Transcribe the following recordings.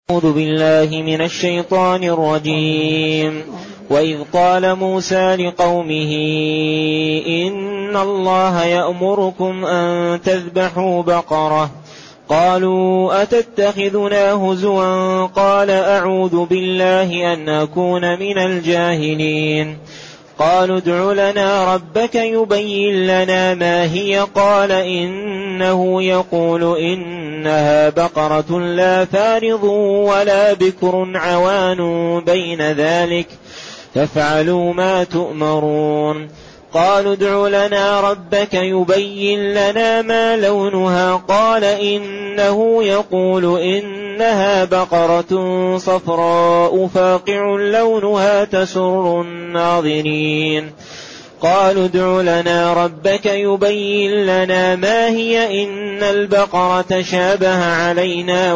أعوذ بالله من الشيطان الرجيم. وإذ قال موسى لقومه إن الله يأمركم أن تذبحوا بقرة قالوا أتتخذنا هزوا قال أعوذ بالله أن أكون من الجاهلين. قالوا ادع لنا ربك يبين لنا ما هي قال إنه يقول إنها بقرة لا فارض ولا بكر عوان بين ذلك فافعلوا ما تؤمرون. قالوا ادع لنا ربك يبين لنا ما لونها قال إنه يقول إنها بقرة صفراء فاقع لونها تسر الناظرين. قالوا ادع لنا ربك يبين لنا ما هي إن البقرة شابه علينا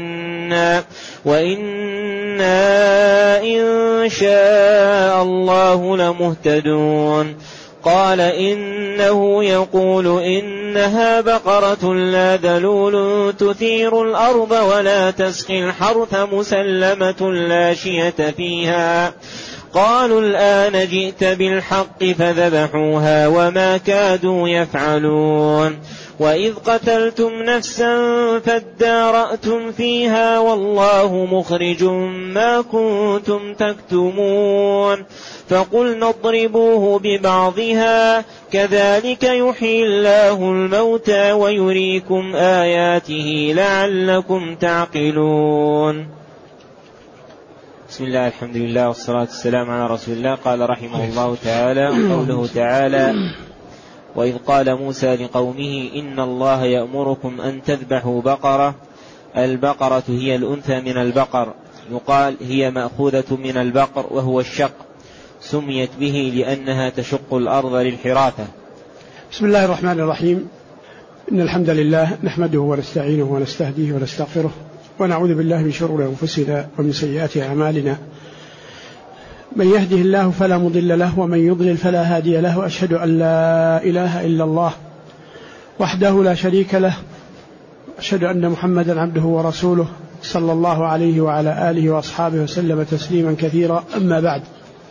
وإنا إن شاء الله لمهتدون. قال إنه يقول إنها بقرة لا ذلول تثير الأرض ولا تسقي الحرث مسلمة لا شية فيها. قالوا الآن جئت بالحق فذبحوها وما كادوا يفعلون. وإذ قتلتم نفسا فادارأتم فيها والله مخرج ما كنتم تكتمون. فقلنا اضربوه ببعضها كذلك يحيي الله الموتى ويريكم آياته لعلكم تعقلون. بسم الله الحمد لله والصلاة والسلام على رسول الله. قال رحمه الله تعالى قوله تعالى وإذ قال موسى لقومه إن الله يأمركم أن تذبحوا بقرة. البقرة هي الأنثى من البقر، يقال هي مأخوذة من البقر وهو الشق، سميت به لأنها تشق الأرض للحراثة. بسم الله الرحمن الرحيم. إن الحمد لله نحمده ونستعينه ونستهديه ونستغفره ونعوذ بالله من شرور أنفسنا ومن سيئات أعمالنا. من يهده الله فلا مضل له ومن يضلل فلا هادي له. وأشهد أن لا إله إلا الله وحده لا شريك له. أشهد أن محمدا عبده ورسوله صلى الله عليه وعلى آله وأصحابه وسلم تسليما كثيرا. أما بعد،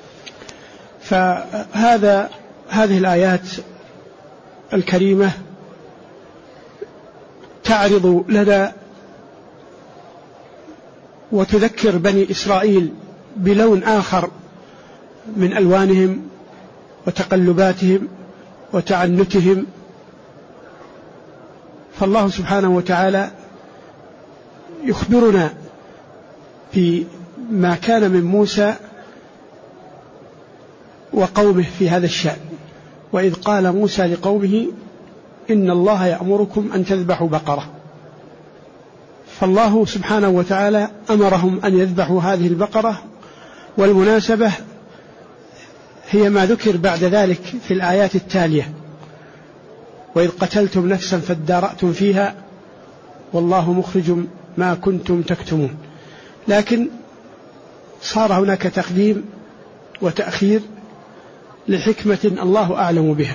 هذه الآيات الكريمة تعرض لنا وتذكر بني إسرائيل بلون آخر من ألوانهم وتقلباتهم وتعنتهم. فالله سبحانه وتعالى يخبرنا بما كان من موسى وقومه في هذا الشأن. وإذ قال موسى لقومه إن الله يأمركم أن تذبحوا بقرة. فالله سبحانه وتعالى أمرهم أن يذبحوا هذه البقرة، والمناسبة هي ما ذكر بعد ذلك في الآيات التالية: وإذ قتلتم نفسا فادارأتم فيها والله مخرج ما كنتم تكتمون. لكن صار هناك تقديم وتأخير لحكمة الله أعلم بها.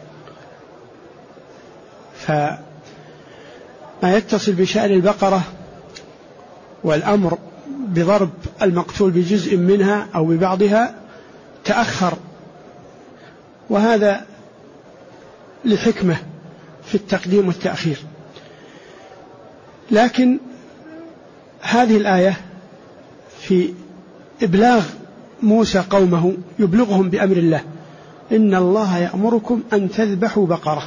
فما يتصل بشأن البقرة والأمر بضرب المقتول بجزء منها أو ببعضها تأخر، وهذا لحكمة في التقديم والتأخير. لكن هذه الآية في إبلاغ موسى قومه، يبلغهم بأمر الله: إن الله يأمركم أن تذبحوا بقرة.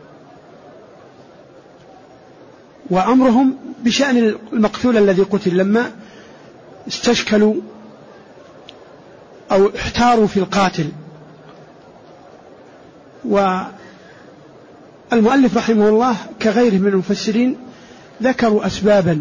وأمرهم بشأن المقتول الذي قتل لما استشكلوا أو احتاروا في القاتل. والمؤلف رحمه الله كغيره من المفسرين ذكروا أسبابا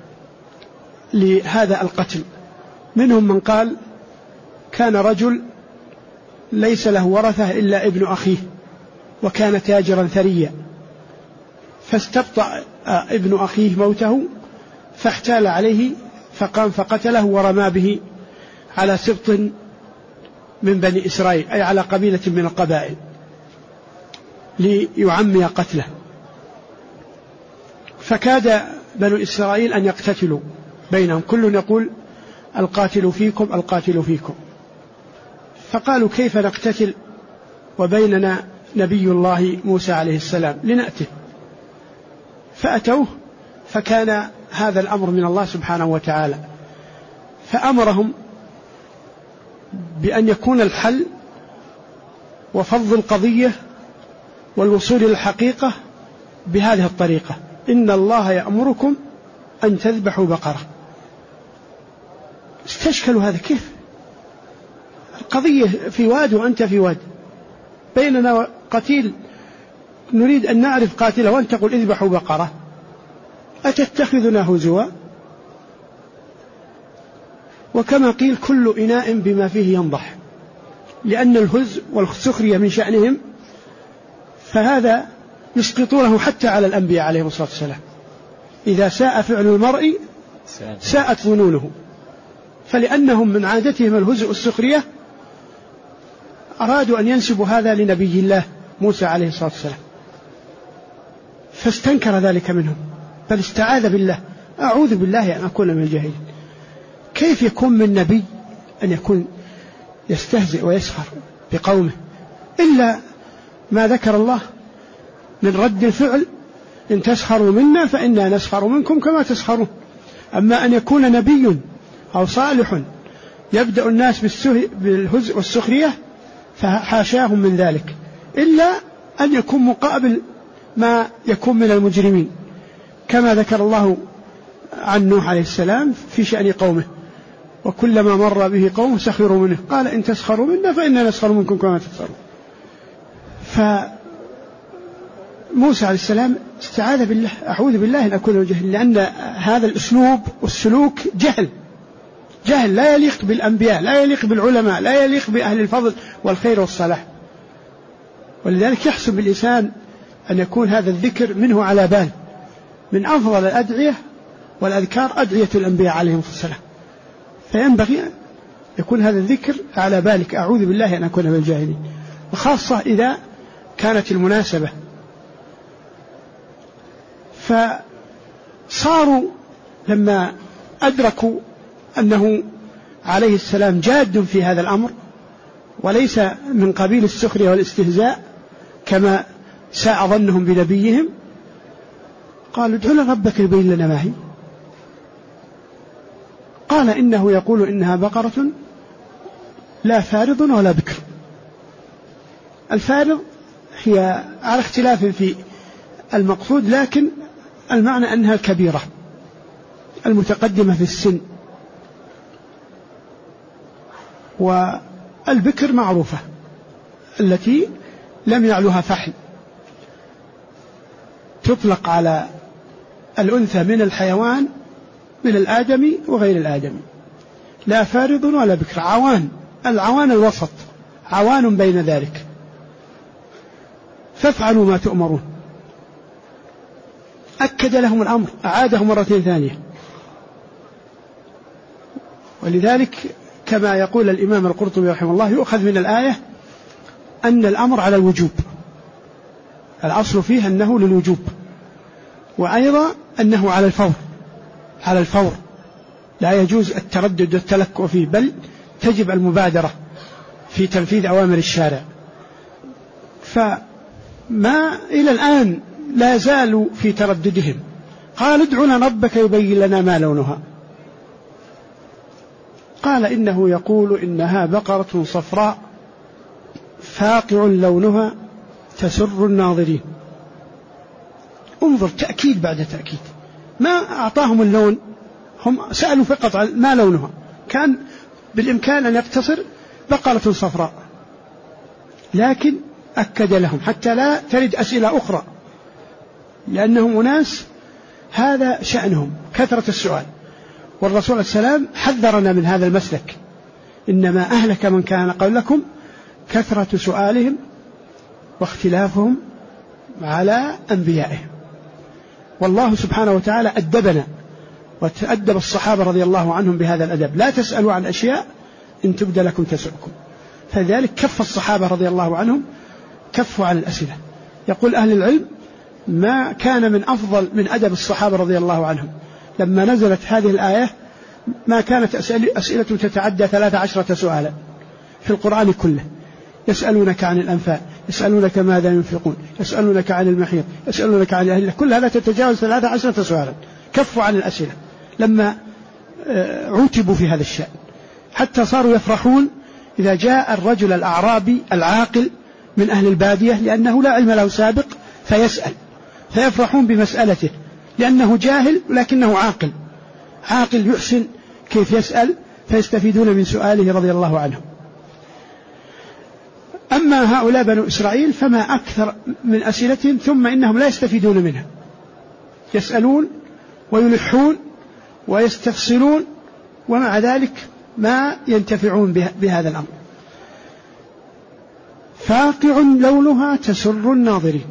لهذا القتل. منهم من قال كان رجل ليس له ورثة إلا ابن أخيه، وكان تاجرا ثريا، فاستبطأ ابن أخيه موته فاحتال عليه فقام فقتله ورمى به على سبط من بني إسرائيل، أي على قبيلة من القبائل، ليعمي قتله. فكاد بنو إسرائيل أن يقتتلوا بينهم، كل يقول القاتل فيكم القاتل فيكم. فقالوا كيف نقتتل وبيننا نبي الله موسى عليه السلام، لنأته. فأتوه، فكان هذا الأمر من الله سبحانه وتعالى، فأمرهم بأن يكون الحل وفض القضية والوصول إلى الحقيقة بهذه الطريقة: إن الله يأمركم أن تذبحوا بقرة. استشكلوا هذا كيف؟ القضية في واد وأنت في واد، بيننا قتيل نريد أن نعرف قاتله وأنت تقول اذبحوا بقرة، أتتخذنا هزوا؟ وكما قيل كل إناء بما فيه ينضح، لأن الهزء والسخرية من شأنهم، فهذا يسقطونه حتى على الأنبياء عليهم الصلاة والسلام. إذا ساء فعل المرء ساءت ظنونه، فلأنهم من عادتهم الهزء والسخرية أرادوا أن ينسبوا هذا لنبي الله موسى عليه الصلاة والسلام، فاستنكر ذلك منهم، بل استعاذ بالله: أعوذ بالله أن أكون من الجاهلين. كيف يكون من نبي أن يكون يستهزئ ويسخر بقومه؟ إلا ما ذكر الله من رد الفعل: إن تسخروا منا فإنا نسخر منكم كما تسخرون. أما أن يكون نبي أو صالح يبدأ الناس بالهزء والسخرية فحاشاهم من ذلك، إلا أن يكون مقابل ما يكون من المجرمين، كما ذكر الله عن نوح عليه السلام في شأن قومه: وكلما مر به قوم سخروا منه قال إن تسخروا منا فإنا نسخر منكم كما تسخرون. فموسى عليه السلام استعاذ بالله: أعوذ بالله أن أكون من جهل، لأن هذا الأسلوب والسلوك جهل لا يليق بالأنبياء، لا يليق بالعلماء، لا يليق بأهل الفضل والخير والصلاح. ولذلك يحسن بالإنسان أن يكون هذا الذكر منه على بال. من أفضل الأدعية والأذكار أدعية الأنبياء عليهم السلام، فينبغي أن يكون هذا الذكر على بالك: أعوذ بالله أن أكون من الجاهلين، وخاصة إذا كانت المناسبة. فصاروا لما أدركوا أنه عليه السلام جاد في هذا الأمر وليس من قبيل السخرية والاستهزاء كما ساء ظنهم بنبيهم، قالوا: ادع لنا ربك يبين لنا ما هي. قال: إنه يقول إنها بقرة لا فارض ولا بكر. الفارض هي على اختلاف في المقصود، لكن المعنى أنها الكبيرة المتقدمة في السن، والبكر معروفة التي لم يعلها فحل، تطلق على الأنثى من الحيوان من الآدمي وغير الآدمي. لا فارض ولا بكر، العوان الوسط، عوان بين ذلك. فافعلوا ما تؤمرون. أكد لهم الأمر، أعاده مرتين ثانية. ولذلك كما يقول الإمام القرطبي رحمه الله: يؤخذ من الآية أن الأمر على الوجوب، الأصل فيه أنه للوجوب، وأيضا أنه على الفور، لا يجوز التردد والتلكؤ فيه، بل تجب المبادرة في تنفيذ أوامر الشارع. فما إلى الآن لا زالوا في ترددهم. قال: ادع لنا ربك يبين لنا ما لونها. قال: إنه يقول إنها بقرة صفراء فاقع لونها تسر الناظرين. انظر، تأكيد بعد تأكيد، ما أعطاهم اللون، هم سألوا فقط عن ما لونها، كان بالإمكان أن يقتصر بقرة صفراء، لكن أكد لهم حتى لا ترد أسئلة أخرى، لأنهم أناس هذا شأنهم كثرة السؤال، والرسول عليه السلام حذرنا من هذا المسلك: إنما أهلك من كان قبلكم كثرة سؤالهم واختلافهم على أنبيائهم. والله سبحانه وتعالى أدبنا وتأدب الصحابة رضي الله عنهم بهذا الأدب: لا تسألوا عن أشياء إن تبد لكم تسؤكم. فذلك كف الصحابة رضي الله عنهم، كفوا عن الأسئلة. يقول أهل العلم: ما كان من أفضل من أدب الصحابة رضي الله عنهم لما نزلت هذه الآية: ما كانت أسئلة تتعدى 13 سؤالا في القرآن كله. يسألونك عن الأنفال، يسألونك ماذا ينفقون، يسألونك عن المحيط، يسألونك عن الأهلة، كل هذا تتجاوز 13 سؤالا. كفوا عن الأسئلة لما عوتبوا في هذا الشأن، حتى صاروا يفرحون إذا جاء الرجل الأعرابي العاقل من أهل البادية لأنه لا علم له سابق فيسأل، فيفرحون بمسألته لأنه جاهل لكنه عاقل يحسن كيف يسأل، فيستفيدون من سؤاله رضي الله عنه. أما هؤلاء بنو إسرائيل فما أكثر من أسئلتهم، ثم إنهم لا يستفيدون منها، يسألون ويلحون ويستفصلون، ومع ذلك ما ينتفعون بهذا الأمر. فاقع لونها تسر الناظرين.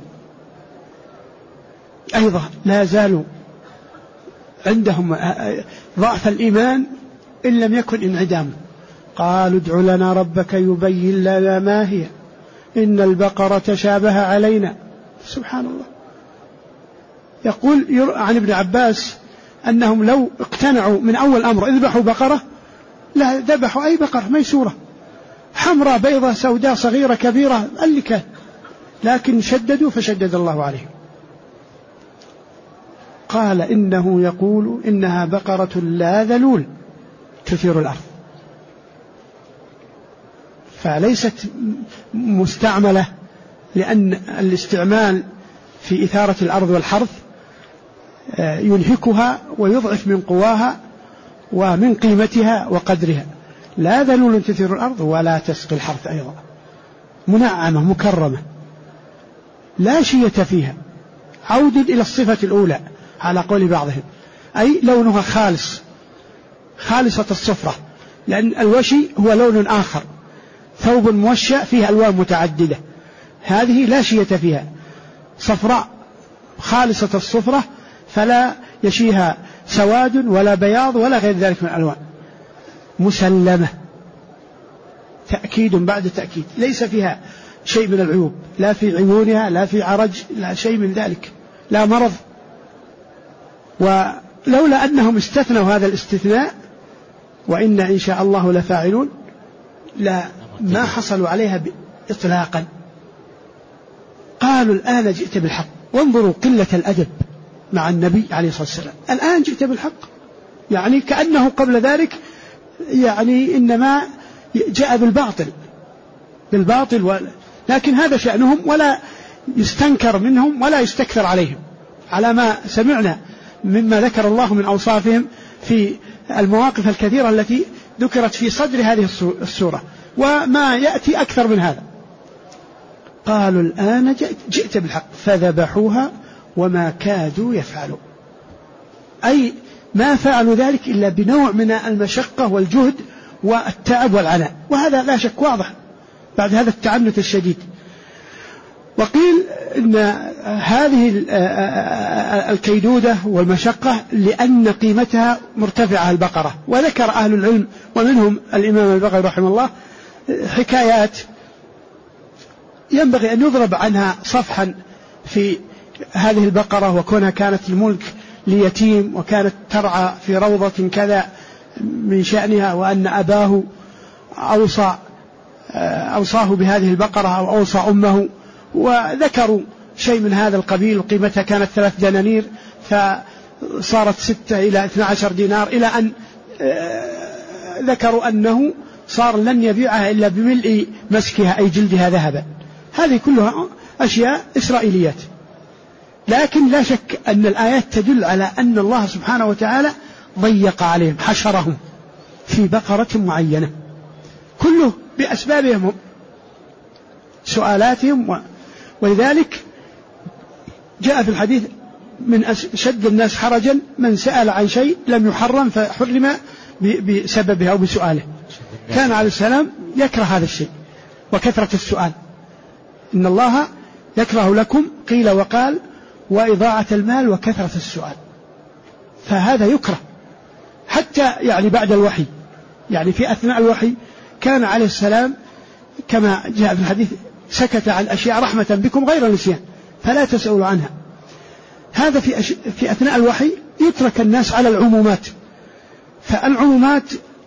أيضا لا زالوا عندهم ضعف الإيمان إن لم يكن انعدام. قالوا ادع لنا ربك يبين لنا ما هي إن البقرة تشابه علينا. سبحان الله. يقول عن ابن عباس أنهم لو اقتنعوا من أول أمر اذبحوا بقرة لا ذبحوا أي بقرة ميسورة، حمراء بيضة سوداء صغيرة كبيرة اللي كان، لكن شددوا فشدد الله عليهم. قال إنه يقول إنها بقرة لا ذلول تثير الأرض، فليست مستعملة، لأن الاستعمال في إثارة الأرض والحرث ينهكها ويضعف من قواها ومن قيمتها وقدرها. لا ذلول تثير الأرض ولا تسقي الحرث، أيضا منعمة مكرمة لا شية فيها. عود إلى الصفة الأولى على قول بعضهم، أي لونها خالصة الصفرة، لأن الوشي هو لون آخر، ثوب موشى فيه ألوان متعددة، هذه لا شية فيها، صفراء خالصة الصفرة فلا يشيها سواد ولا بياض ولا غير ذلك من الألوان، مسلمة، تأكيد بعد تأكيد، ليس فيها شيء من العيوب، لا في عيونها لا في عرج لا شيء من ذلك، لا مرض. ولولا أنهم استثنوا هذا الاستثناء وإن إن شاء الله لفاعلون لا ما حصلوا عليها إطلاقا. قالوا الآن جئت بالحق. وانظروا قلة الأدب مع النبي عليه الصلاة والسلام، الآن جئت بالحق، يعني كأنه قبل ذلك يعني إنما جاء بالباطل لكن هذا شأنهم، ولا يستنكر منهم ولا يستكثر عليهم، على ما سمعنا مما ذكر الله من أوصافهم في المواقف الكثيرة التي ذكرت في صدر هذه السورة، وما يأتي أكثر من هذا. قالوا الآن جئت بالحق فذبحوها وما كادوا يفعلون، أي ما فعلوا ذلك إلا بنوع من المشقة والجهد والتعب والعناء، وهذا لا شك واضح بعد هذا التعنت الشديد. وقيل إن هذه الكيدودة والمشقة لأن قيمتها مرتفعة البقرة. وذكر أهل العلم ومنهم الإمام البغوي رحمه الله حكايات ينبغي أن يضرب عنها صفحا في هذه البقرة، وكونها كانت الملك ليتيم وكانت ترعى في روضة كذا من شأنها، وأن أباه أوصاه بهذه البقرة أو أوصى أمه، وذكروا شيء من هذا القبيل، وقيمتها كانت 3 دنانير فصارت 6 إلى 12 دينار، إلى أن ذكروا أنه صار لن يبيعها إلا بملء مسكها أي جلدها ذهبا. هذه كلها أشياء إسرائيليات، لكن لا شك أن الآيات تدل على أن الله سبحانه وتعالى ضيق عليهم، حشرهم في بقرة معينة، كله بأسبابهم سؤالاتهم. ولذلك جاء في الحديث من شد الناس حرجا من سأل عن شيء لم يحرم فحرم بسببه أو بسؤاله. كان عليه السلام يكره هذا الشيء وكثرة السؤال، إن الله يكره لكم قيل وقال وإضاعة المال وكثرة السؤال، فهذا يكره حتى يعني بعد الوحي، يعني في أثناء الوحي كان عليه السلام كما جاء في الحديث سكت عن أشياء رحمة بكم غير نسيان فلا تسألوا عنها. هذا في أثناء الوحي يترك الناس على العمومات، فالعمومات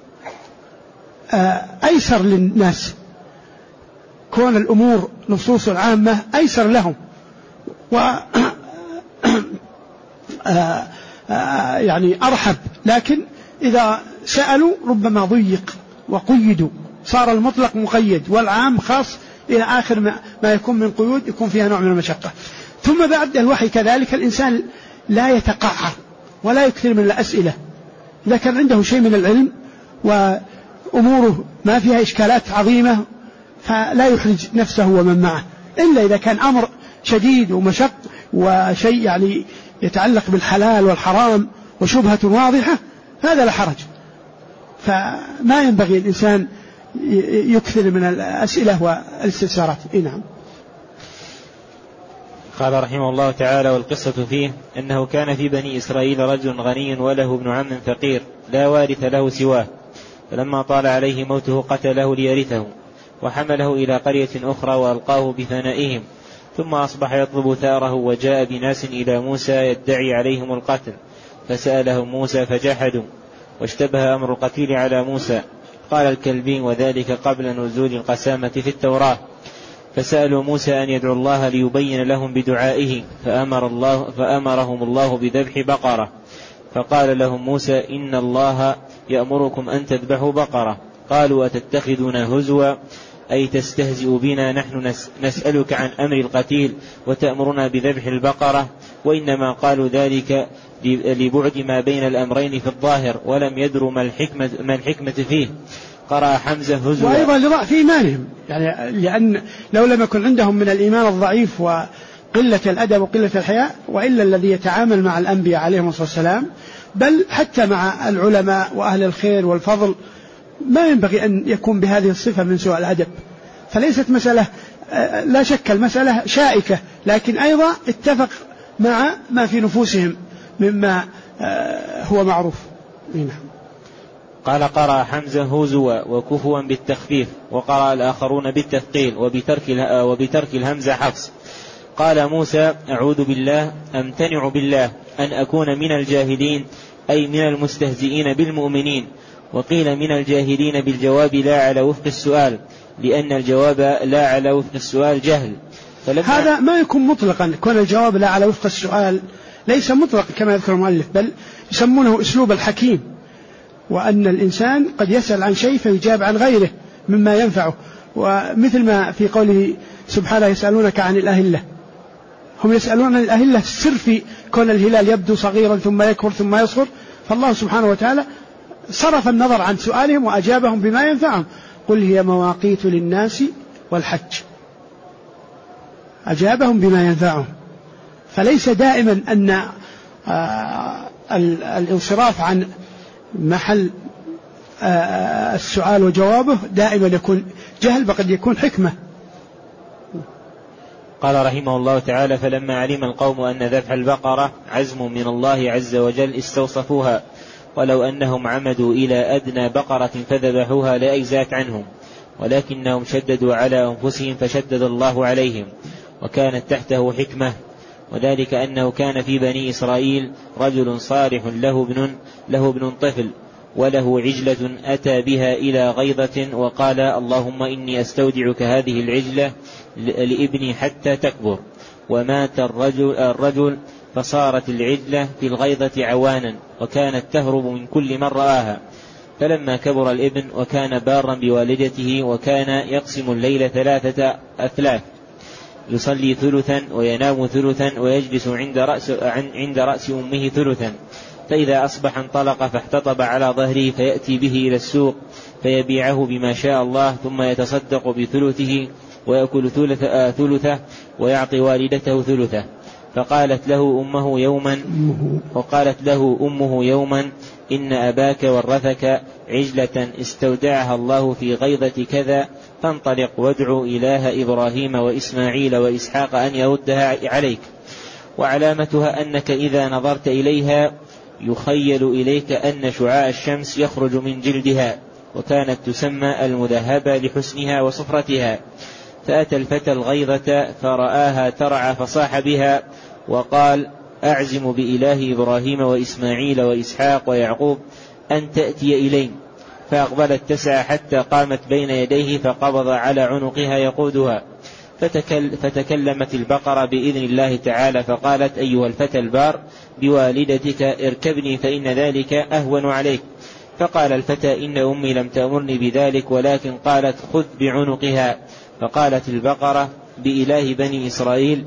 أيسر للناس، كون الأمور نصوص العامة أيسر لهم، يعني أرحب. لكن إذا سألوا ربما ضيق وقيدوا، صار المطلق مقيد والعام خاص إلى آخر ما يكون من قيود يكون فيها نوع من المشقة. ثم بعد الوحي كذلك الإنسان لا يتقعر ولا يكثر من الأسئلة، إذا كان عنده شيء من العلم وأموره ما فيها إشكالات عظيمة فلا يحرج نفسه ومن معه، إلا إذا كان أمر شديد ومشق وشيء يعني يتعلق بالحلال والحرام وشبهة واضحة هذا لا حرج. فما ينبغي الإنسان يكثر من الأسئلة والاستفسارات. نعم. قال رحمه الله تعالى: والقصة فيه أنه كان في بني إسرائيل رجل غني وله ابن عم فقير لا وارث له سواه، فلما طال عليه موته قتله ليرثه، وحمله إلى قرية أخرى وألقاه بثنائهم، ثم أصبح يطلب ثاره، وجاء بناس إلى موسى يدعي عليهم القتل، فسألهم موسى فجحدوا، واشتبه أمر القتيل على موسى. قال الكلبي: وذلك قبل نزول القسامة في التوراة. فسألوا موسى أن يدعو الله ليبين لهم بدعائه، فأمرهم الله بذبح بقرة. فقال لهم موسى: إن الله يأمركم أن تذبحوا بقرة. قالوا: أتتخذنا هزوا، أي تستهزئ بنا، نحن نسألك عن أمر القتيل وتأمرنا بذبح البقرة. وإنما قالوا ذلك لبعد ما بين الأمرين في الظاهر، ولم يدروا ما الحكمة فيه. قرأ حمزة هزوا، وأيضا لضعف إيمانهم، يعني لأن لو لم يكن عندهم من الإيمان الضعيف وقلة الأدب وقلة الحياء، وإلا الذي يتعامل مع الأنبياء عليهم الصلاة والسلام بل حتى مع العلماء وأهل الخير والفضل ما ينبغي أن يكون بهذه الصفة من سوء الأدب. فليست مسألة، لا شك المسألة شائكة، لكن أيضا اتفق مع ما في نفوسهم مما هو معروف. قال: قرأ حمزة هزوا وكفوا بالتخفيف، وقرأ الآخرون بالتثقيل وبترك الهمزة حفص. قال موسى: أعوذ بالله، أمتنع بالله أن أكون من الجاهلين، أي من المستهزئين بالمؤمنين. وقيل من الجاهلين بالجواب لا على وفق السؤال، لأن الجواب لا على وفق السؤال جهل. هذا ما يكون مطلقا، كون الجواب لا على وفق السؤال ليس مطلق كما يذكر المؤلف، بل يسمونه أسلوب الحكيم، وأن الإنسان قد يسأل عن شيء فيجاب عن غيره مما ينفعه. ومثل ما في قوله سبحانه: يسألونك عن الأهلة، هم يسألون عن الأهلة السر في كون الهلال يبدو صغيرا ثم يكبر ثم يصغر، فالله سبحانه وتعالى صرف النظر عن سؤالهم وأجابهم بما ينفعهم. قل هي مواقيت للناس والحج، أجابهم بما ينفعهم. فليس دائما أن الانصراف عن محل السؤال وجوابه دائما يكون جهل، بقد يكون حكمة. قال رحمه الله تعالى: فلما علم القوم أن ذبح البقرة عزم من الله عز وجل استوصفوها، ولو أنهم عمدوا إلى أدنى بقرة فذبحوها لأجزات عنهم، ولكنهم شددوا على أنفسهم فشدد الله عليهم، وكانت تحته حكمة. وذلك أنه كان في بني إسرائيل رجل صالح له ابن طفل، وله عجلة أتى بها إلى غيضة، وقال: اللهم إني أستودعك هذه العجلة لابني حتى تكبر. ومات الرجل فصارت العجلة في الغيضة عوانا، وكانت تهرب من كل من رآها. فلما كبر الابن وكان بارا بوالدته، وكان يقسم الليل 3 أثلاث، يصلي ثلثا وينام ثلثا ويجلس عند رأس أمه ثلثا، فإذا أصبح انطلق فاحتطب على ظهره فيأتي به إلى السوق فيبيعه بما شاء الله، ثم يتصدق بثلثه ويأكل ثلثه ويعطي والدته ثلثه. فقالت له أمه يوما: إن أباك ورثك عجلة استودعها الله في غيضة كذا، فانطلق وادعو إله إبراهيم وإسماعيل وإسحاق أن يردها عليك، وعلامتها أنك إذا نظرت إليها يخيل إليك أن شعاع الشمس يخرج من جلدها، وكانت تسمى المذهبة لحسنها وصفرتها. فأتى الفتى الغيضة فرآها ترعى فصاح بها وقال: أعزم بإله إبراهيم وإسماعيل وإسحاق ويعقوب أن تأتي إلي. فأقبلت تسعى حتى قامت بين يديه فقبض على عنقها يقودها. فتكلمت البقرة بإذن الله تعالى فقالت: أيها الفتى البار، بوالدتك اركبني فإن ذلك أهون عليك. فقال الفتى: إن أمي لم تأمرني بذلك، ولكن قالت: خذ بعنقها. فقالت البقرة: بإله بني إسرائيل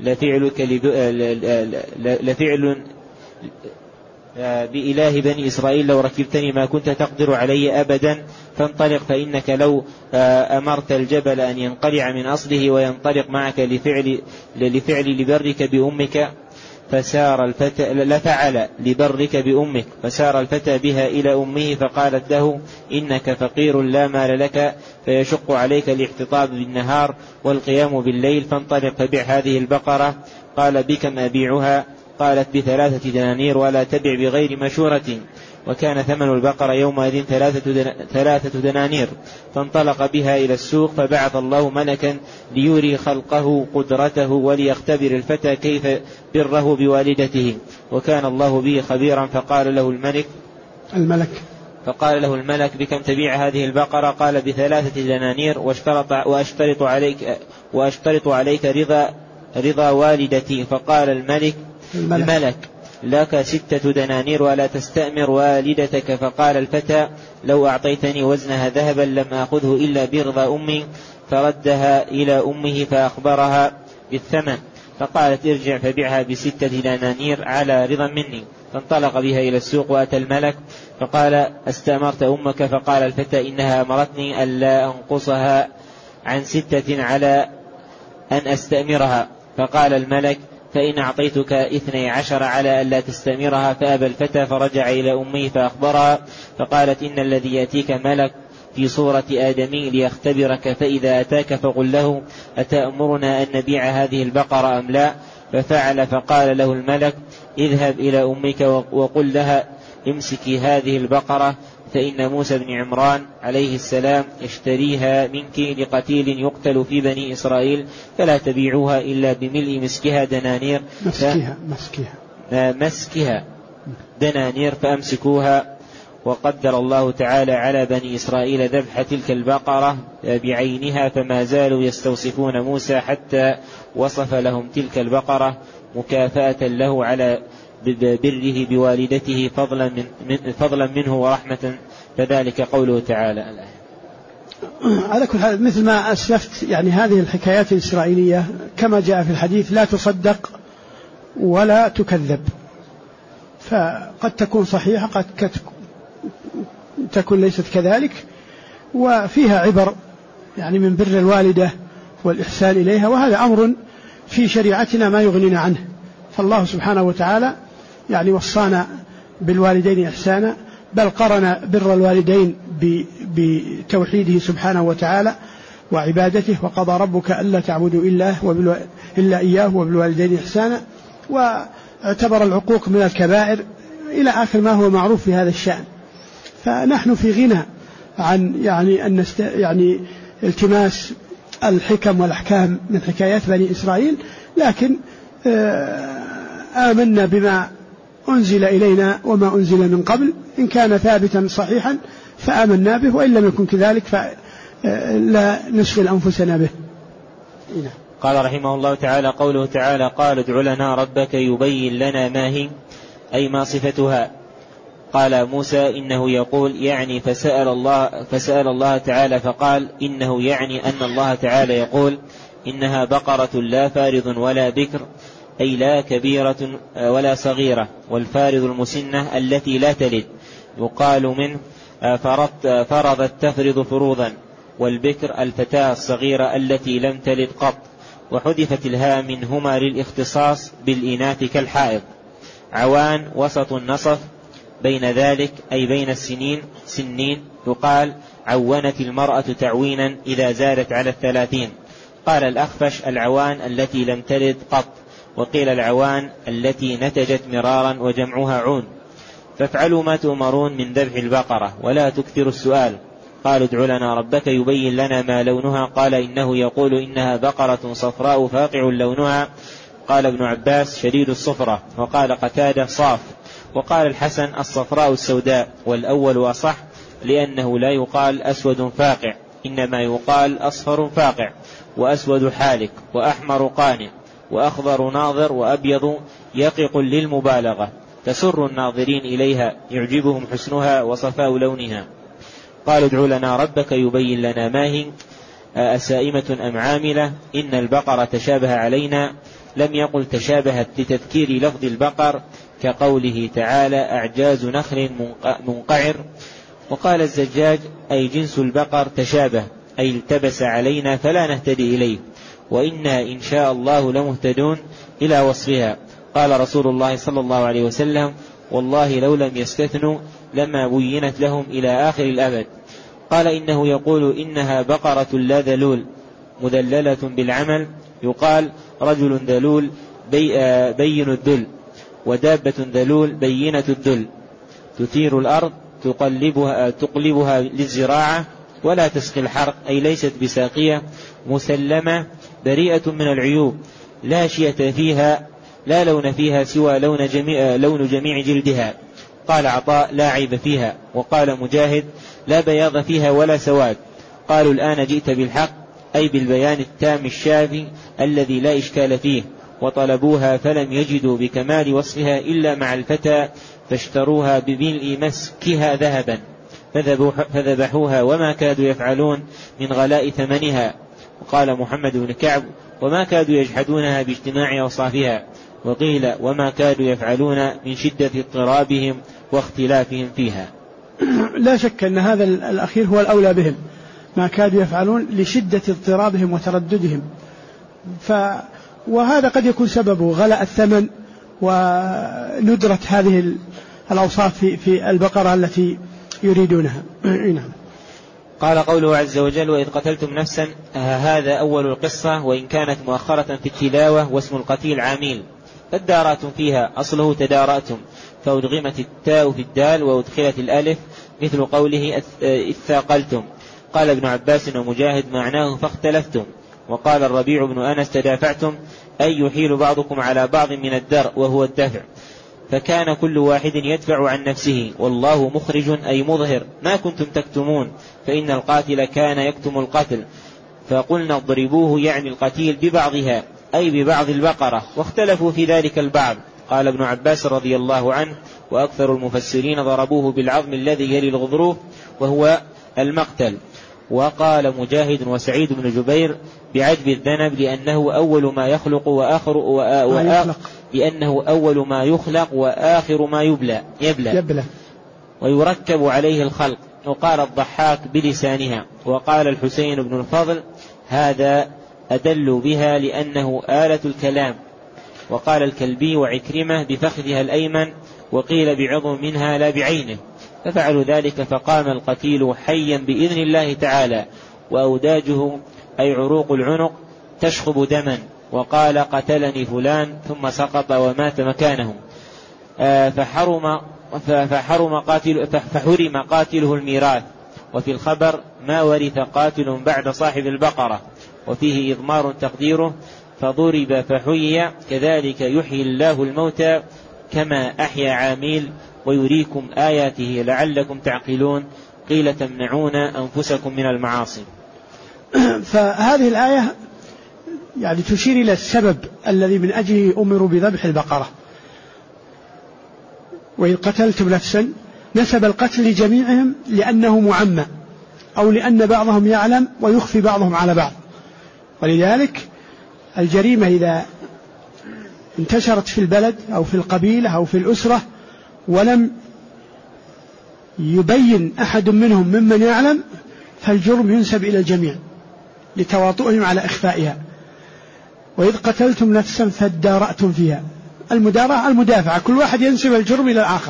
بإله بني إسرائيل لو ركبتني ما كنت تقدر علي أبدا، فانطلق، فإنك لو أمرت الجبل أن ينقلع من أصله وينطلق معك لفعل لبرك بأمك فسار الفتى لفعل لبرك بأمك. فسار الفتى بها إلى أمه فقالت له: إنك فقير لا مال لك، فيشق عليك الاحتطاب بالنهار والقيام بالليل، فانطلق فبع هذه البقرة. قال: بكم أبيعها؟ قالت: ب3 دنانير، ولا تبع بغير مشورة. وكان ثمن البقرة يومئذ 3 دنانير. فانطلق بها إلى السوق، فبعث الله ملكا ليري خلقه قدرته وليختبر الفتى كيف بره بوالدته، وكان الله به خبيرا. فقال له الملك: بكم تبيع هذه البقرة؟ قال: ب3 دنانير، وأشترط عليك رضا والدتي. فقال الملك: لك 6 دنانير ولا تستأمر والدتك. فقال الفتى: لو أعطيتني وزنها ذهبا لم أخذه إلا برضا أمي. فردها إلى أمه فأخبرها بالثمن. فقالت: ارجع فبيعها ب6 دنانير على رضا مني. فانطلق بها إلى السوق وأتى الملك فقال: استأمرت أمك؟ فقال الفتى: إنها أمرتني ألا أنقصها عن 6 على أن أستأمرها. فقال الملك: فإن أعطيتك 12 على ألا تستأمرها. فأبى الفتى، فرجع إلى أمه فأخبرها. فقالت: إن الذي يأتيك ملك في صورة آدمي ليختبرك، فإذا أتاك فقل له: أتأمرنا أن نبيع هذه البقرة أم لا؟ ففعل. فقال له الملك: اذهب إلى أمك وقل لها: امسكي هذه البقرة، فإن موسى بن عمران عليه السلام يشتريها منك لقتيل يقتل في بني إسرائيل، فلا تبيعوها إلا بملء مسكها دنانير. مسكها دنانير فأمسكوها. وقدر الله تعالى على بني إسرائيل ذبح تلك البقرة بعينها، فما زالوا يستوصفون موسى حتى وصف لهم تلك البقرة مكافأة له على بره بوالدته فضلا منه ورحمة. فذلك قوله تعالى. على كل حال، مثل ما أسلفت، يعني هذه الحكايات الإسرائيلية كما جاء في الحديث لا تصدق ولا تكذب، فقد تكون صحيحة قد تكون ليست كذلك، وفيها عبر يعني من بر الوالدة والإحسان إليها، وهذا أمر في شريعتنا ما يغنينا عنه. فالله سبحانه وتعالى يعني وصانا بالوالدين إحسانا، بل قرن بر الوالدين بتوحيده سبحانه وتعالى وعبادته. وقضى ربك ألا تعبدوا إلا إياه وبالوالدين إحسانا، واعتبر العقوق من الكبائر إلى آخر ما هو معروف في هذا الشأن. فنحن في غنى عن يعني التماس الحكم والأحكام من حكايات بني إسرائيل، لكن آمنا بما أنزل إلينا وما أنزل من قبل، إن كان ثابتا صحيحا فآمنا به، وإن لم يكن كذلك فلا نشغل أنفسنا به. قال رحمه الله تعالى: قوله تعالى: قال ادع لنا ربك يبين لنا ما هي، أي ما صفتها. قال موسى: إنه يقول يعني فسأل الله تعالى فقال: إنه يعني أن الله تعالى يقول: إنها بقرة لا فارض ولا بكر، أي لا كبيرة ولا صغيرة، والفارض المسنة التي لا تلد، يقال منه فرضت تفرض فروضا، والبكر الفتاة الصغيرة التي لم تلد قط. وحذفت الهاء منهما للاختصاص بالإناث كالحائض. عوان وسط النصف بين ذلك، أي بين السنين يقال عونت المرأة تعوينا إذا زادت على 30. قال الأخفش: العوان التي لم تلد قط، وقيل العوان التي نتجت مرارا، وجمعها عون. فافعلوا ما تؤمرون من ذبح البقرة ولا تكثروا السؤال. قالوا ادع لنا ربك يبين لنا ما لونها. قال: إنه يقول إنها بقرة صفراء فاقع لونها. قال ابن عباس: شديد الصفرة. وقال قتادة: صاف. وقال الحسن الصفراء السوداء، والأول أصح لأنه لا يقال أسود فاقع، إنما يقال أصفر فاقع، وأسود حالك، وأحمر قانع، وأخضر ناظر، وأبيض يقق للمبالغة تسر الناظرين إليها، يعجبهم حسنها وصفاء لونها. قال ادع لنا ربك يبين لنا ما هي أسائمة أم عاملة، إن البقرة تشابه علينا. لم يقل تشابهت لتذكير لفظ البقر كقوله تعالى أعجاز نخل منقعر. وقال الزجاج أي جنس البقر تشابه، أي التبس علينا فلا نهتدي إليه، وإنا إن شاء الله لمهتدون إلى وصفها. قال رسول الله صلى الله عليه وسلم والله لو لم يستثنوا لما بينت لهم إلى آخر الأبد. قال إنه يقول إنها بقرة لا ذلول مذللة بالعمل، يقال رجل ذلول بين الذل، ودابة ذلول بينة الذل، تثير الأرض تقلبها للزراعة ولا تسقي الحرث، أي ليست بساقية، مسلمة بريئة من العيوب، لا شية فيها لا لون فيها سوى لون جميع جلدها. قال عطاء لا عيب فيها. وقال مجاهد لا بياض فيها ولا سواد. قالوا الآن جئت بالحق، أي بالبيان التام الشافي الذي لا إشكال فيه. وطلبوها فلم يجدوا بكمال وصفها إلا مع الفتى، فاشتروها بملء مسكها ذهبا فذبحوها وما كادوا يفعلون من غلاء ثمنها. وقال محمد بن كعب وما كادوا يجحدونها باجتماع أوصافها. وقيل وما كادوا يفعلون من شدة اضطرابهم واختلافهم فيها. لا شك أن هذا الأخير هو الأولى بهم، ما كادوا يفعلون لشدة اضطرابهم وترددهم. وهذا قد يكون سببه غلاء الثمن وندرة هذه الأوصاف في البقرة التي يريدونها. قال قوله عز وجل وإذ قتلتم نفسا، هذا أول القصة وإن كانت مؤخرة في التلاوة، واسم القتيل عميل، فادارأتم فيها أصله تدارأتم، فأدغمت التاء في الدال وأدخلت الألف، مثل قوله إذ ثاقلتم. قال ابن عباس ومجاهد معناه فاختلفتم. وقال الربيع بن أنس تدافعتم، أي يحيل بعضكم على بعض من الدرء وهو الدفع، فكان كل واحد يدفع عن نفسه، والله مخرج أي مظهر ما كنتم تكتمون، فإن القاتل كان يكتم القتل. فقلنا اضربوه يعني القتيل ببعضها، أي ببعض البقرة، واختلفوا في ذلك البعض. قال ابن عباس رضي الله عنه وأكثر المفسرين ضربوه بالعظم الذي يلي الغضروف وهو المقتل. وقال مجاهد وسعيد بن جبير بعجب الذنب لأنه أول ما يخلق لأنه أول ما يخلق وآخر ما يبلى ويركب عليه الخلق. وقال الضحاك بلسانها. وقال الحسين بن الفضل هذا أدل بها لأنه آلة الكلام. وقال الكلبي وعكرمة بفخذها الأيمن، وقيل بعضو منها لا بعينه، ففعلوا ذلك فقام القتيل حيا بإذن الله تعالى، وأوداجه أي عروق العنق تشخب دما. وقال قتلني فلان ثم سقط ومات مكانه، فحرم قاتله الميراث. وفي الخبر ما ورث قاتل بعد صاحب البقرة، وفيه إضمار تقديره فضرب فحيي، كذلك يحيي الله الموتى كما أحيا عاميل ويريكم آياته لعلكم تعقلون. قيل تمنعون أنفسكم من المعاصي. فهذه الآية يعني تشير إلى السبب الذي من أجله أمروا بذبح البقرة. وإذ قتلتم نفسا، نسب القتل لجميعهم لأنه معمى، أو لأن بعضهم يعلم ويخفي بعضهم على بعض. ولذلك الجريمة إذا انتشرت في البلد أو في القبيلة أو في الأسرة ولم يبين أحد منهم ممن يعلم، فالجرم ينسب إلى الجميع لتواطؤهم على إخفائها. وإذ قتلتم نفسا فادارأتم فيها، المدارعة المدافعة، كل واحد ينسب الجرم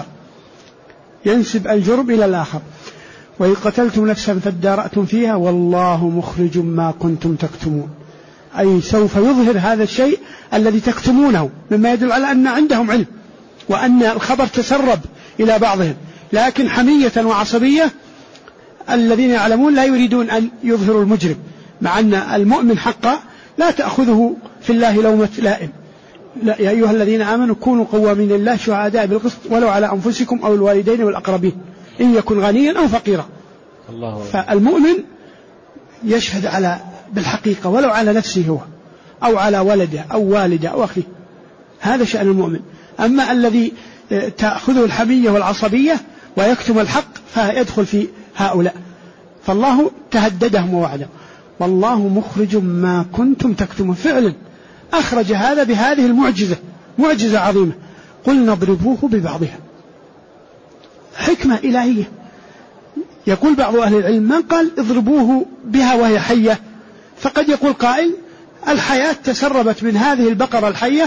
إلى الآخر. وإذ قتلتم نفسا فادارأتم فيها والله مخرج ما كنتم تكتمون، أي سوف يظهر هذا الشيء الذي تكتمونه، مما يدل على أن عندهم علم وأن الخبر تسرب إلى بعضهم، لكن حمية وعصبية الذين يعلمون لا يريدون أن يظهروا المجرم، مع أن المؤمن حقا لا تأخذه في الله لومة لائم، لا يا أيها الذين آمنوا كونوا قوامين لله شهداء بالقسط ولو على أنفسكم أو الوالدين والأقربين إن يكن غنيا أو فقيرا. فالمؤمن يشهد بالحقيقة ولو على نفسه هو أو على ولده أو والده أو أخيه، هذا شأن المؤمن. أما الذي تأخذه الحمية والعصبية ويكتم الحق فيدخل في هؤلاء، فالله تهددهم ووعدهم والله مخرج ما كنتم تكتمون. فعلا أخرج هذا بهذه المعجزة، معجزة عظيمة. قل نضربوه ببعضها، حكمة إلهية. يقول بعض أهل العلم من قال اضربوه بها وهي حية، فقد يقول قائل الحياة تسربت من هذه البقرة الحية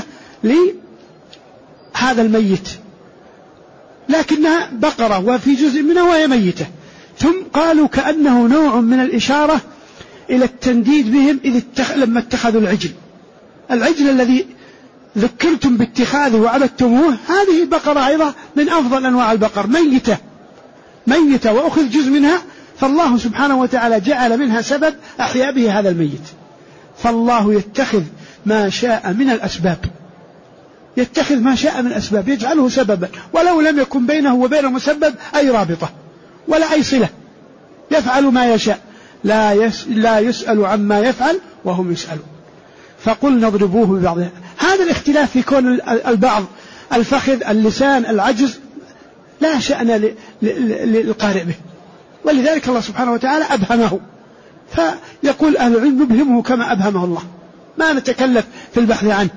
لهذا الميت، لكنها بقرة وفي جزء منها وهي ميتة. ثم قالوا كأنه نوع من الإشارة إلى التنديد بهم لما اتخذوا العجل الذي ذكرتم باتخاذه وعبدتموه، هذه البقرة أيضا من أفضل أنواع البقر، ميتة وأخذ جزء منها، فالله سبحانه وتعالى جعل منها سبب أحيا به هذا الميت. فالله يتخذ ما شاء من الأسباب، يجعله سببا ولو لم يكن بينه وبين المسبب أي رابطة ولا أي صلة، يفعل ما يشاء لا يسأل عما يفعل وهم يسألون. فقل نضربوه ببعضها. هذا الاختلاف في كون البعض الفخذ اللسان العجز لا شأن للقارئ به، ولذلك الله سبحانه وتعالى أبهمه. فيقول أهل العلم نبهمه كما أبهمه الله، ما نتكلف في البحث عنه.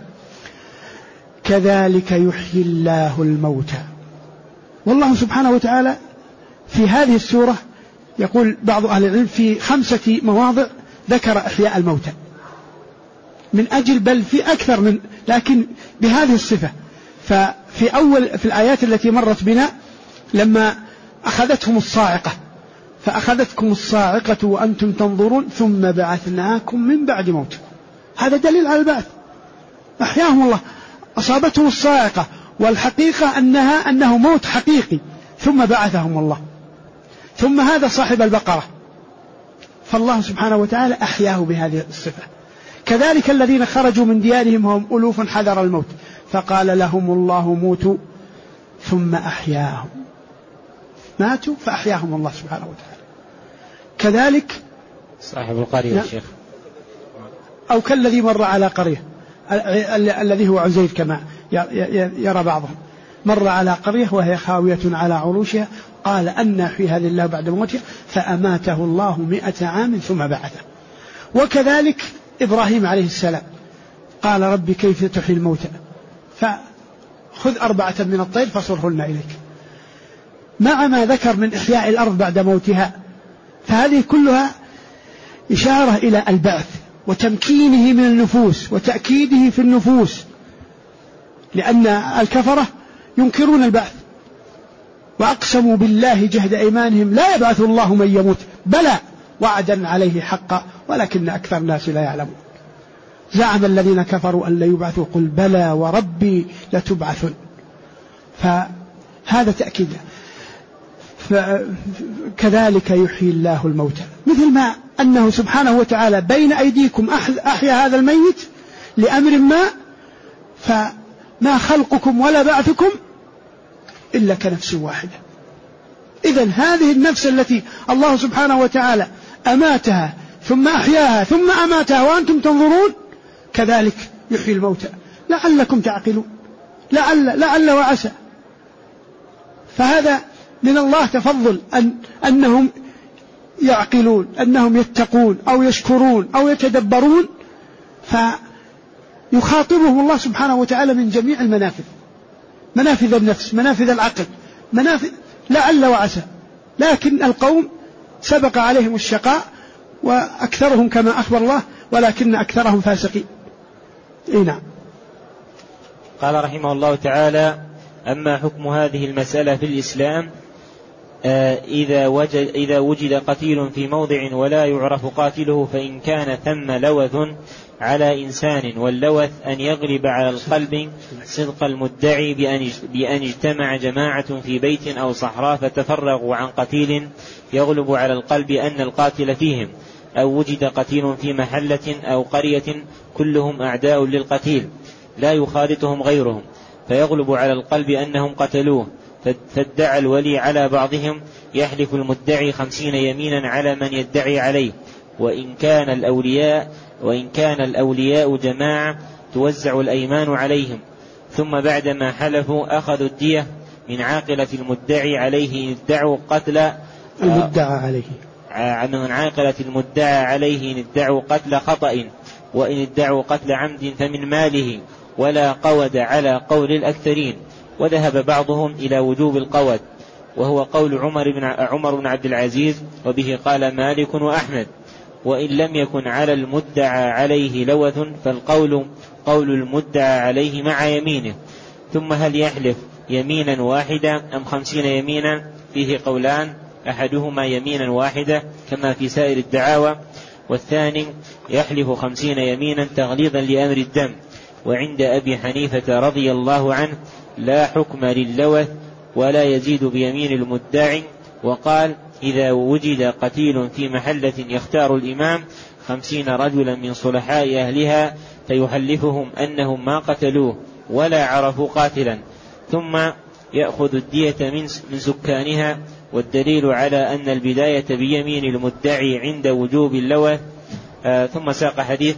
كذلك يحيي الله الموتى. والله سبحانه وتعالى في هذه السورة يقول بعض أهل العلم في 5 مواضع ذكر إحياء الموتى من أجل، بل في أكثر من، لكن بهذه الصفة. في الآيات التي مرت بنا لما أخذتهم الصاعقة، فأخذتكم الصاعقة وأنتم تنظرون ثم بعثناكم من بعد موتكم، هذا دليل على البعث، أحياهم الله. أصابتهم الصاعقة والحقيقة أنه موت حقيقي، ثم بعثهم الله. ثم هذا صاحب البقرة، فالله سبحانه وتعالى أحياه بهذه الصفة. كذلك الذين خرجوا من ديارهم هم ألوف حذر الموت فقال لهم الله موتوا ثم أحياهم، ماتوا فأحياهم الله سبحانه وتعالى. كذلك صاحب القرية يا شيخ، أو كالذي مر على قرية الذي هو عزيز كما يرى بعضهم، مر على قرية وهي خاوية على عروشها قال أن يحيي هذه الله بعد موتها فأماته الله 100 عام ثم بعثه. وكذلك إبراهيم عليه السلام قال ربي كيف تحيي الموتى فخذ 4 من الطير فصرهن إليك، مع ما ذكر من إحياء الأرض بعد موتها. فهذه كلها إشارة إلى البعث وتمكينه من النفوس وتأكيده في النفوس، لأن الكفرة ينكرون البعث وأقسموا بالله جهد أيمانهم لا يبعث الله من يموت بلى وعدا عليه حقا ولكن أكثر الناس لا يعلمون. زعم الذين كفروا أن لا يبعثوا قل بلى وربي لتبعثن. فهذا تأكيد. كذلك يحيي الله الموتى، مثل ما أنه سبحانه وتعالى بين أيديكم أحيا هذا الميت لأمر ما، فما خلقكم ولا بعثكم إلا كنفس واحدة. إذن هذه النفس التي الله سبحانه وتعالى أماتها ثم أحياها ثم أماتها وأنتم تنظرون كذلك يحيي الموتى لعلكم تعقلون، لعل وعسى. فهذا من الله تفضل أنهم يعقلون، أنهم يتقون أو يشكرون أو يتدبرون، فيخاطبهم الله سبحانه وتعالى من جميع المنافذ، منافذ النفس، منافذ العقل، منافذ لعل وعسى. لكن القوم سبق عليهم الشقاء وأكثرهم كما أخبر الله ولكن أكثرهم فاسقين. نعم. قال رحمه الله تعالى: أما حكم هذه المسألة في الإسلام إذا وجد قتيل في موضع ولا يعرف قاتله، فإن كان ثم لوث على إنسان، واللوث أن يغلب على القلب صدق المدعي بأن اجتمع جماعة في بيت أو صحراء فتفرغوا عن قتيل يغلب على القلب أن القاتل فيهم، أو وجد قتيل في محلة أو قرية كلهم أعداء للقتيل، لا يخالطهم غيرهم، فيغلب على القلب أنهم قتلوه، فادعى الولي على بعضهم يحلف المدعي 50 يمينا على من يدعي عليه، وإن كان الأولياء جماعة توزع الأيمان عليهم، ثم بعدما حلفوا أخذوا الدية من عاقلة المدعي عليه إن ادعوا قتل من عاقلة المدعى عليه إن ادعوا قتل خطأ، وإن ادعوا قتل عمد فمن ماله، ولا قود على قول الأكثرين. وذهب بعضهم إلى وجوب القود، وهو قول عمر بن عبد العزيز، وبه قال مالك وأحمد. وإن لم يكن على المدعى عليه لوث فالقول قول المدعى عليه مع يمينه. ثم هل يحلف يمينا واحدة أم 50 يمينا؟ فيه قولان، أحدهما يمينا واحدة كما في سائر الدعاوى، والثاني يحلف 50 يمينا تغليظا لأمر الدم. وعند أبي حنيفة رضي الله عنه لا حكم للوث ولا يزيد بيمين المدعي، وقال إذا وجد قتيل في محلة يختار الإمام 50 رجلا من صلحاء أهلها فيحلفهم أنهم ما قتلوه ولا عرفوا قاتلا، ثم يأخذ الدية من سكانها. والدليل على أن البداية بيمين المدعي عند وجوب اللوث. ثم ساق حديث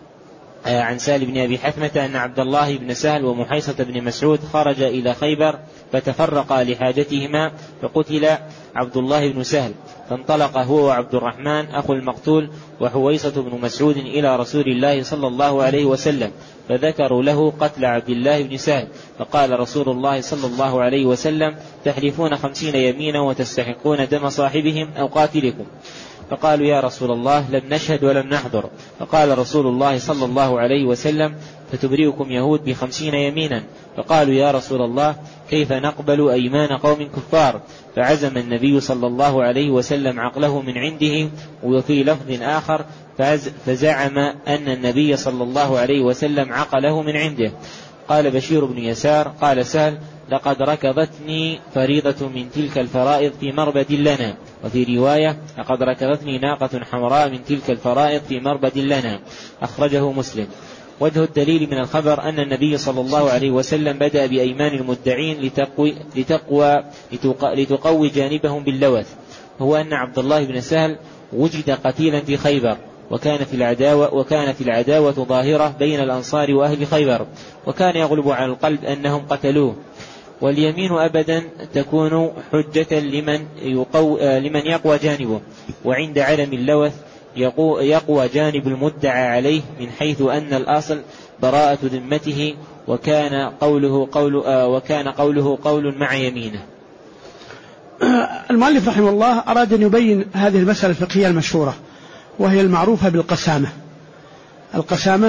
عن سهل بن أبي حثمة أن عبد الله بن سهل ومحيصة بن مسعود خرج إلى خيبر فتفرقا لحاجتهما، فقتل عبد الله بن سهل، فانطلق هو وعبد الرحمن أخو المقتول وحويصة بن مسعود إلى رسول الله صلى الله عليه وسلم، فذكروا له قتل عبد الله بن سهل، فقال رسول الله صلى الله عليه وسلم تحلفون 50 يمينا وتستحقون دم صاحبهم أو قاتلكم. فقالوا يا رسول الله لم نشهد ولم نحضر. فقال رسول الله صلى الله عليه وسلم فتبرئكم يهود ب50 يمينا. فقالوا يا رسول الله كيف نقبل أيمان قوم كفار؟ فعزم النبي صلى الله عليه وسلم عقله من عنده. وفي لفظ آخر فزعم أن النبي صلى الله عليه وسلم عقله من عنده. قال بشير بن يسار قال سهل لقد ركضتني فريضة من تلك الفرائض في مربد لنا، وفي رواية لقد ركضتني ناقة حمراء من تلك الفرائض في مربد لنا، أخرجه مسلم. وجه الدليل من الخبر أن النبي صلى الله عليه وسلم بدأ بأيمان المدعين لتقوي جانبهم باللوث، هو أن عبد الله بن سهل وجد قتيلا في خيبر، وكان في العداوة ظاهرة بين الأنصار وأهل خيبر، وكان يغلب على القلب أنهم قتلوه. واليمين أبدا تكون حجة لمن يقوى جانبه، وعند عدم اللوث يقوى جانب المدعى عليه، من حيث أن الأصل براءة ذمته، وكان قوله قول مع يمينه. المؤلف رحمه الله أراد أن يبين هذه المسألة الفقهية المشهورة، وهي المعروفة بالقسامة. القسامة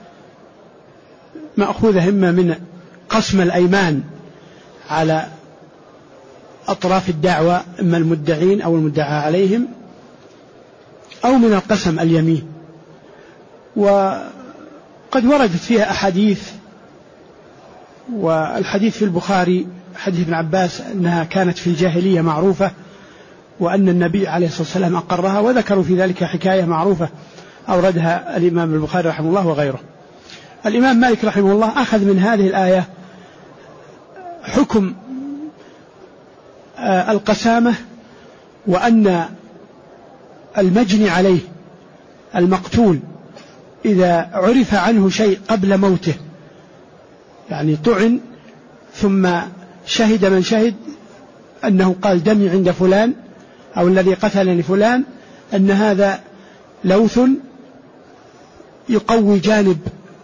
مأخوذة إما من قسم الأيمان على أطراف الدعوة، إما المدعين أو المدعى عليهم، أو من القسم اليمين. وقد وردت فيها أحاديث، والحديث في البخاري حديث ابن عباس أنها كانت في الجاهلية معروفة، وأن النبي عليه الصلاة والسلام أقرها، وذكروا في ذلك حكاية معروفة أوردها الإمام البخاري رحمه الله وغيره. الإمام مالك رحمه الله أخذ من هذه الآية حكم القسامة، وأن المجني عليه المقتول إذا عرف عنه شيء قبل موته، يعني طعن ثم شهد من شهد أنه قال دمي عند فلان أو الذي قتلني فلان، أن هذا لوث يقوي جانب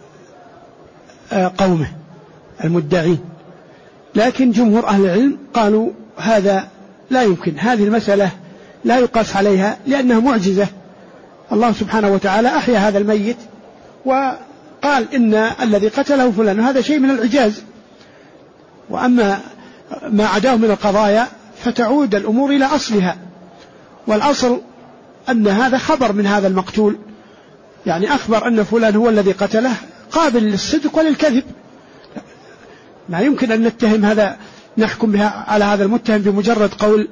قومه المدعين. لكن جمهور أهل العلم قالوا هذا لا يمكن، هذه المسألة لا يقاس عليها، لأنها معجزة. الله سبحانه وتعالى أحيا هذا الميت وقال إن الذي قتله فلان، هذا شيء من الإعجاز. وأما ما عداه من القضايا فتعود الأمور إلى أصلها، والأصل أن هذا خبر من هذا المقتول، يعني أخبر أن فلان هو الذي قتله، قابل للصدق وللكذب. ما يمكن أن نتهم هذا، نحكم بها على هذا المتهم بمجرد قول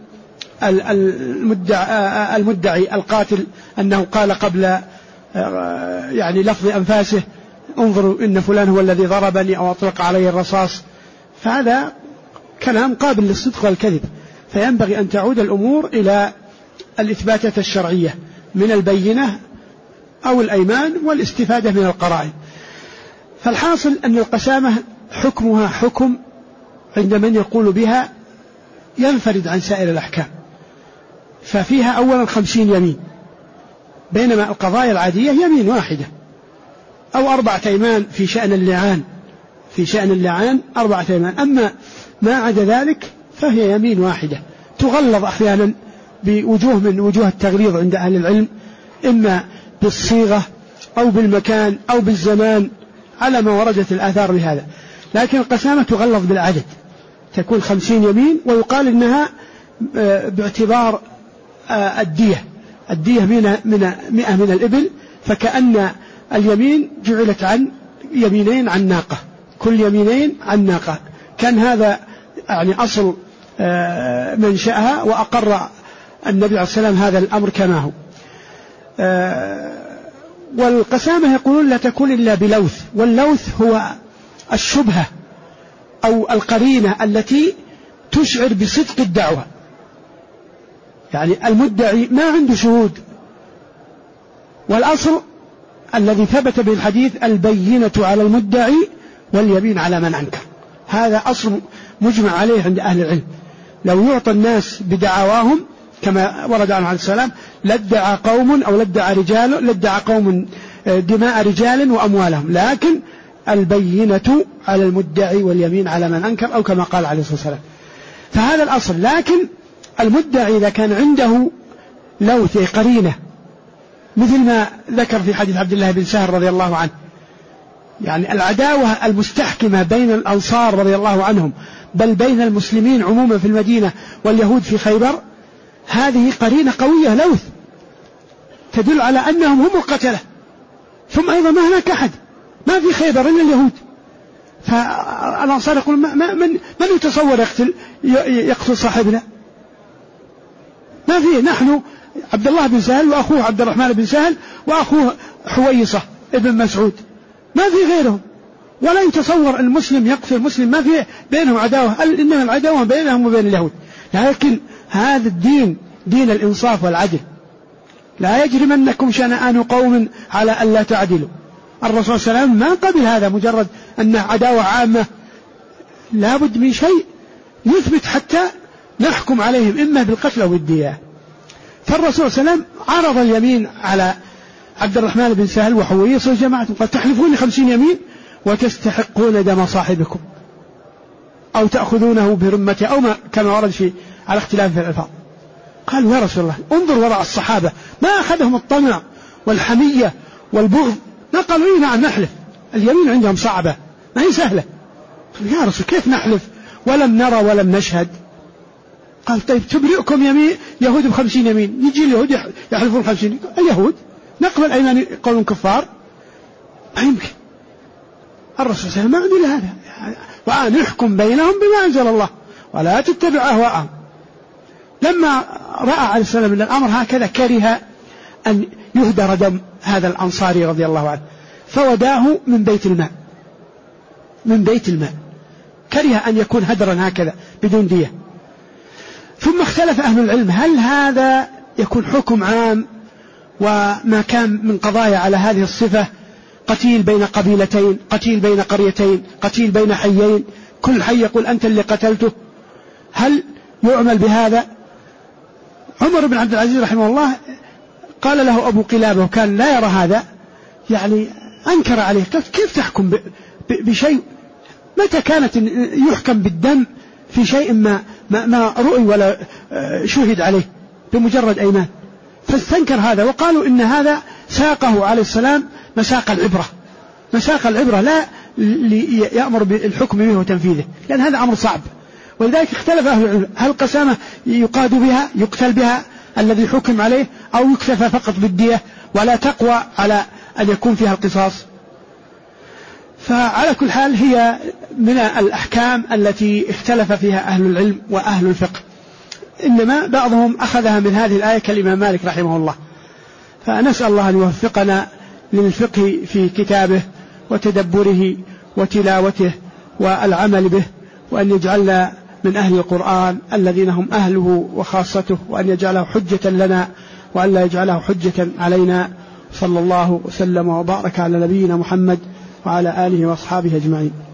المدعي القاتل أنه قال قبل يعني لفظ أنفاسه انظروا إن فلان هو الذي ضربني أو أطلق علي الرصاص، فهذا كلام قابل للصدق والكذب، فينبغي أن تعود الأمور إلى الإثباتات الشرعية من البينة أو الأيمان والاستفادة من القرائن. فالحاصل أن القسامة حكمها حكم عند من يقول بها ينفرد عن سائر الأحكام، ففيها أولا 50 يمين، بينما القضايا العادية يمين واحدة أو 4 أيمان في شأن اللعان، في شأن اللعان 4 أيمان، أما ما عدا ذلك فهي يمين واحدة تغلظ أحيانا بوجوه من وجوه التغليظ عند أهل العلم، إما بالصيغة أو بالمكان أو بالزمان على ما وردت الآثار بهذا، لكن القسامة تغلظ بالعدد، تكون 50 يمين، ويقال إنها باعتبار الدية 100 من الإبل، فكأن اليمين جعلت عن يمينين عن ناقة، كل يمينين عن ناقة، كان هذا يعني أصل منشأها، وأقر النبي عليه السلام هذا الأمر كما هو. والقسامة يقولون لا تكون إلا بلوث، واللوث هو الشبهة أو القرينة التي تشعر بصدق الدعوة، يعني المدعي ما عنده شهود، والأصل الذي ثبت به الحديث البينة على المدعي واليمين على من أنكر، هذا أصل مجمع عليه عند أهل العلم. لو يعطى الناس بدعواهم كما ورد عنه عليه السلام لادعى قوم أو لادعى قوم دماء رجال وأموالهم، لكن البينة على المدعي واليمين على من أنكر، أو كما قال عليه الصلاة والسلام، فهذا الأصل. لكن المدعي إذا كان عنده لوث قرينة، مثل ما ذكر في حديث عبد الله بن سهل رضي الله عنه، يعني العداوة المستحكمة بين الأنصار رضي الله عنهم، بل بين المسلمين عموما في المدينة واليهود في خيبر، هذه قرينة قوية لوث تدل على أنهم هم القتلة، ثم أيضا ما هناك أحد، ما في خيبر إلا اليهود، فالأنصار يقول من يتصور يقتل صاحبنا؟ ما في، نحن عبد الله بن سهل وأخوه عبد الرحمن بن سهل وأخوه حويصة ابن مسعود، ما في غيرهم، ولا يتصور المسلم يقتل مسلم، ما في بينهم عداوة، إنما العداوة بينهم وبين اليهود. لكن هذا الدين دين الإنصاف والعدل، لا يجرمنكم شنآن قوم على ألا تعدلوا. الرسول صلى الله عليه وسلم ما قبل هذا مجرد أنه عداوة عامة، لا بد من شيء يثبت حتى نحكم عليهم إما بالقتل أو بالدية. فالرسول صلى الله عليه وسلم عرض اليمين على عبد الرحمن بن سهل وحويص وجماعة، قال تحلفون 50 يمين وتستحقون دم صاحبكم أو تأخذونه برمته، أو ما كما ورد في على اختلاف في الألفاظ. قالوا يا رسول الله انظر وراء الصحابة، ما أخذهم الطمع والحمية والبغض، ما قالوا إيه نعم نحلف، اليمين عندهم صعبة ما هي سهلة. يا رسول كيف نحلف ولم نرى ولم نشهد؟ قال طيب تبرئكم يمين يهود ب50 يمين، يجي اليهود يحلفون 50، اليهود نقبل أيمان قوم كفار؟ ما يمكن. الرسول صلى الله عليه وسلم ما عنده هذا، وأن يحكم بينهم بما أنزل الله ولا تتبع أهواءهم. لما رأى عليه السلام أن الأمر هكذا كره أن يهدر دم هذا الأنصاري رضي الله عنه، فوداه من بيت الماء، كره أن يكون هدرا هكذا بدون دية. ثم اختلف أهل العلم هل هذا يكون حكم عام، وما كان من قضايا على هذه الصفة، قتيل بين قبيلتين، قتيل بين قريتين، قتيل بين حيين، كل حي يقول أنت اللي قتلته، هل يعمل بهذا؟ عمر بن عبد العزيز رحمه الله قال له أبو قلابة، وكان لا يرى هذا، يعني أنكر عليه، قال كيف تحكم بشيء متى كانت يحكم بالدم في شيء ما رؤي ولا شهد عليه بمجرد أيمان؟ فاستنكر هذا، وقالوا إن هذا ساقه عليه السلام مساق العبرة لا يأمر بالحكم به وتنفيذه، لأن هذا أمر صعب. ولذلك اختلف أهل العلم هل قسامة يقاد بها يقتل بها الذي حكم عليه، أو يكتفى فقط بالدية ولا تقوى على أن يكون فيها القصاص. فعلى كل حال هي من الأحكام التي اختلف فيها أهل العلم وأهل الفقه، إنما بعضهم أخذها من هذه الآية كالإمام مالك رحمه الله. فنسأل الله أن يوفقنا للفقه في كتابه وتدبره وتلاوته والعمل به، وأن يجعلنا من أهل القرآن الذين هم أهله وخاصته، وأن يجعله حجة لنا وأن لا يجعله حجة علينا. صلى الله وسلم وبارك على نبينا محمد وعلى آله وأصحابه أجمعين.